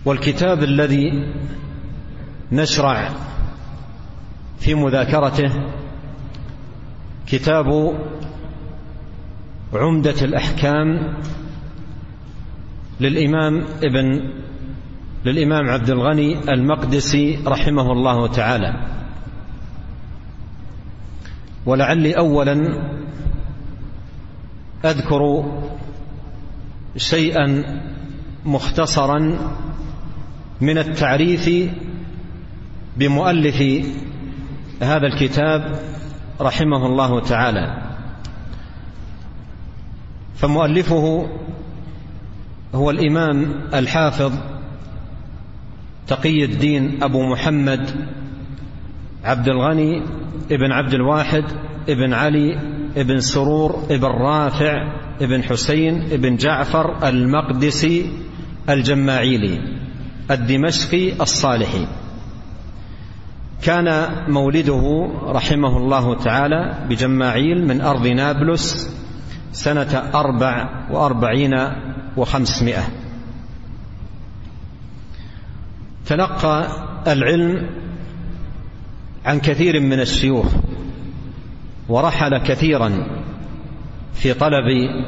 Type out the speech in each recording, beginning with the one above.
والكتاب الذي نشرع في مذاكرته كتاب عمدة الأحكام للإمام عبد الغني المقدسي رحمه الله تعالى. ولعلي أولا أذكر شيئا مختصرا من التعريف بمؤلف هذا الكتاب رحمه الله تعالى. فمؤلفه هو الإمام الحافظ تقي الدين أبو محمد عبد الغني ابن عبد الواحد ابن علي ابن سرور ابن رافع ابن حسين ابن جعفر المقدسي الجماعيلي الدمشقي الصالحي. كان مولده رحمه الله تعالى بجماعيل من أرض نابلس سنة 44 و500. تلقى العلم عن كثير من الشيوخ ورحل كثيرا في طلب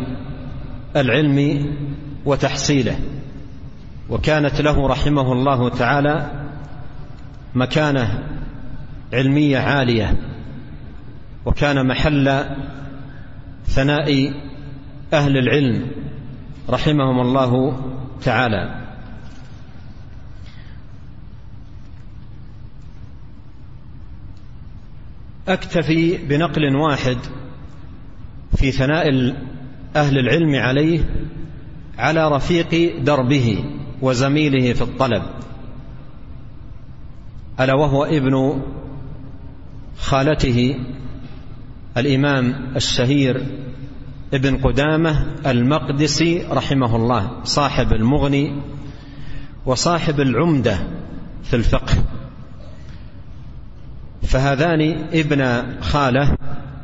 العلم وتحصيله، وكانت له رحمه الله تعالى مكانة علمية عالية، وكان محل ثناء أهل العلم رحمهم الله تعالى. أكتفي بنقل واحد في ثناء أهل العلم عليه على رفيق دربه وزميله في الطلب، ألا وهو ابن خالته الإمام الشهير ابن قدامة المقدسي رحمه الله، صاحب المغني وصاحب العمدة في الفقه. فهذان ابن خاله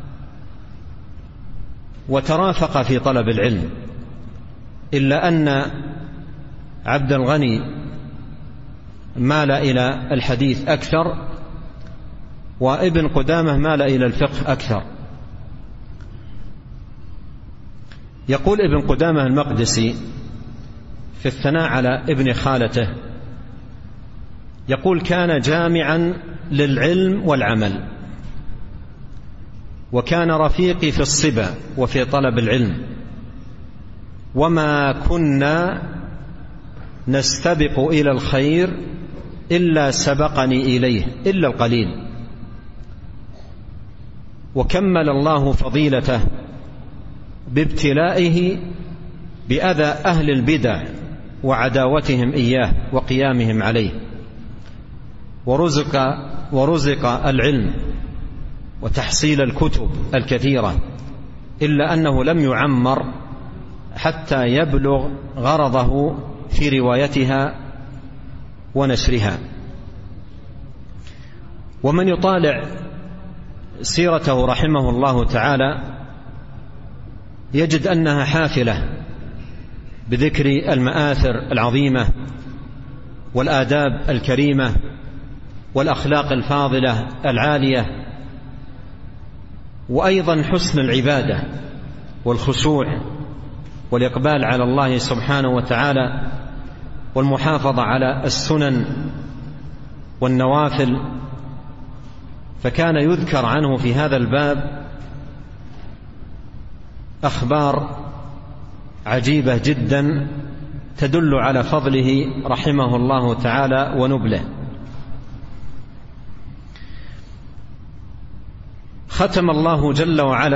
وترافق في طلب العلم، إلا أن عبد الغني مال إلى الحديث أكثر، وابن قدامة مال إلى الفقه أكثر. يقول ابن قدامة المقدسي في الثناء على ابن خالته، يقول: كان جامعا للعلم والعمل، وكان رفيقي في الصبا وفي طلب العلم، وما كنا نستبق إلى الخير إلا سبقني إليه إلا القليل. وكمل الله فضيلته بابتلائه بأذى أهل البدع وعداوتهم إياه وقيامهم عليه، ورزق العلم وتحصيل الكتب الكثيرة، إلا أنه لم يعمر حتى يبلغ غرضه في روايتها ونشرها. ومن يطالع سيرته رحمه الله تعالى يجد أنها حافلة بذكر المآثر العظيمة والآداب الكريمة والأخلاق الفاضلة العالية، وأيضا حسن العبادة والخشوع والإقبال على الله سبحانه وتعالى والمحافظة على السنن والنوافل. فكان يذكر عنه في هذا الباب أخبار عجيبة جدا تدل على فضله رحمه الله تعالى ونبله. ختم الله جل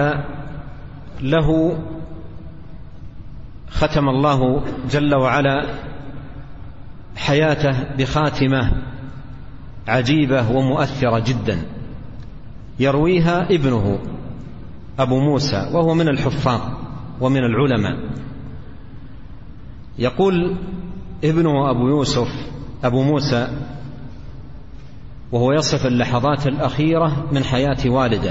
وعلا حياته بخاتمة عجيبة ومؤثرة جدا، يرويها ابنه أبو موسى وهو من الحفاظ ومن العلماء. يقول ابنه أبو موسى وهو يصف اللحظات الأخيرة من حياة والده،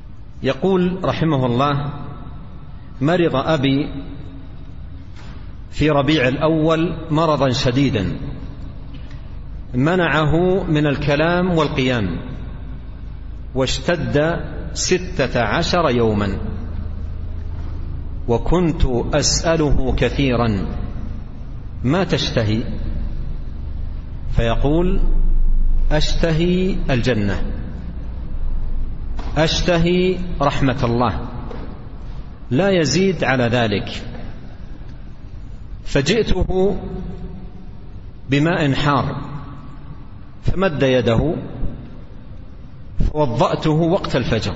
يقول رحمه الله: مرض أبي في ربيع الأول مرضا شديدا منعه من الكلام والقيام، واشتد 16 يوما، وكنت أسأله كثيرا: ما تشتهي؟ فيقول: أشتهي الجنة، أشتهي رحمة الله، لا يزيد على ذلك. فجئته بماء حار فمد يده فوضأته وقت الفجر،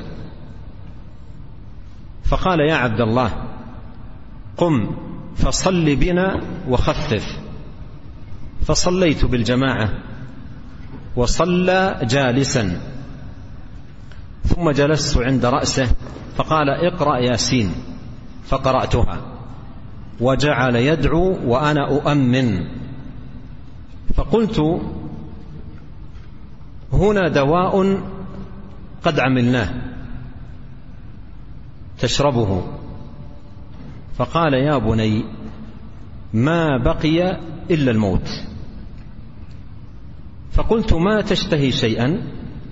فقال: يا عبد الله، قم فصل بنا وخفف. فصليت بالجماعة وصلى جالسا، ثم جلست عند رأسه فقال: اقرأ ياسين، فقرأتها، وجعل يدعو وأنا أؤمن. فقلت: هنا دواء قد عملناه تشربه. فقال: يا بني، ما بقي إلا الموت. فقلت: ما تشتهي شيئا؟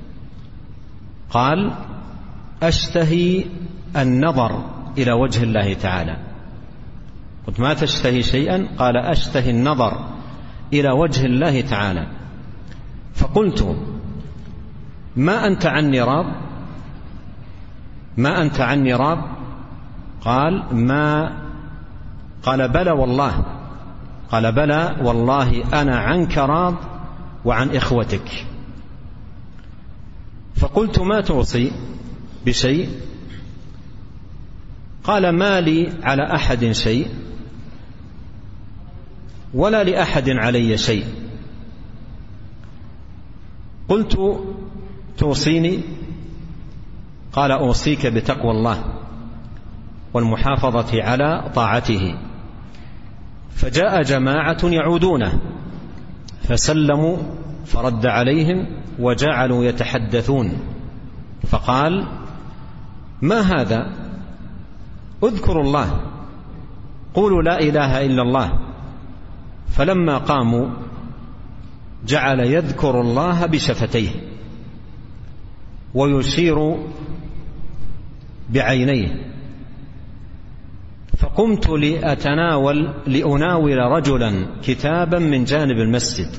قال: أشتهي النظر إلى وجه الله تعالى. قلت: ما تشتهي شيئا؟ قال: أشتهي النظر إلى وجه الله تعالى. فقلت: ما أنت عني راض؟ ما أنت عني راض؟ قال: ما. قال: بلى والله. قال: بلى والله أنا عنك راض وعن إخوتك. فقلت: ما توصي بشيء؟ قال: ما لي على أحد شيء ولا لأحد علي شيء. قلت: توصيني؟ قال: أوصيك بتقوى الله والمحافظة على طاعته. فجاء جماعة يعودونه فسلموا فرد عليهم وجعلوا يتحدثون، فقال: ما هذا؟ اذكروا الله، قولوا لا إله إلا الله. فلما قاموا جعل يذكر الله بشفتيه ويشير بعينيه. فقمت لأناول رجلا كتابا من جانب المسجد،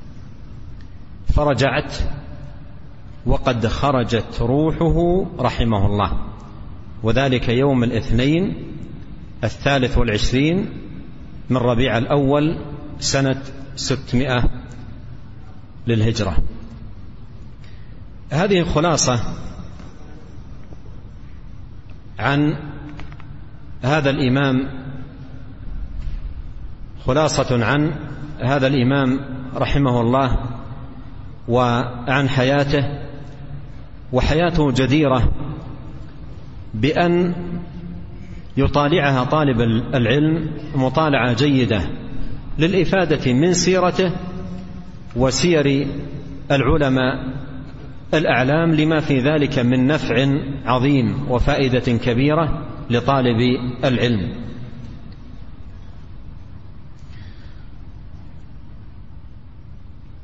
فرجعت وقد خرجت روحه رحمه الله، وذلك يوم الاثنين 23 من ربيع الأول سنة 600 للهجرة. هذه خلاصة عن هذا الإمام، خلاصة عن هذا الإمام رحمه الله وعن حياته. وحياته جديرة بأن يطالعها طالب العلم مطالعة جيدة للإفادة من سيرته وسير العلماء الأعلام، لما في ذلك من نفع عظيم وفائدة كبيرة لطالب العلم.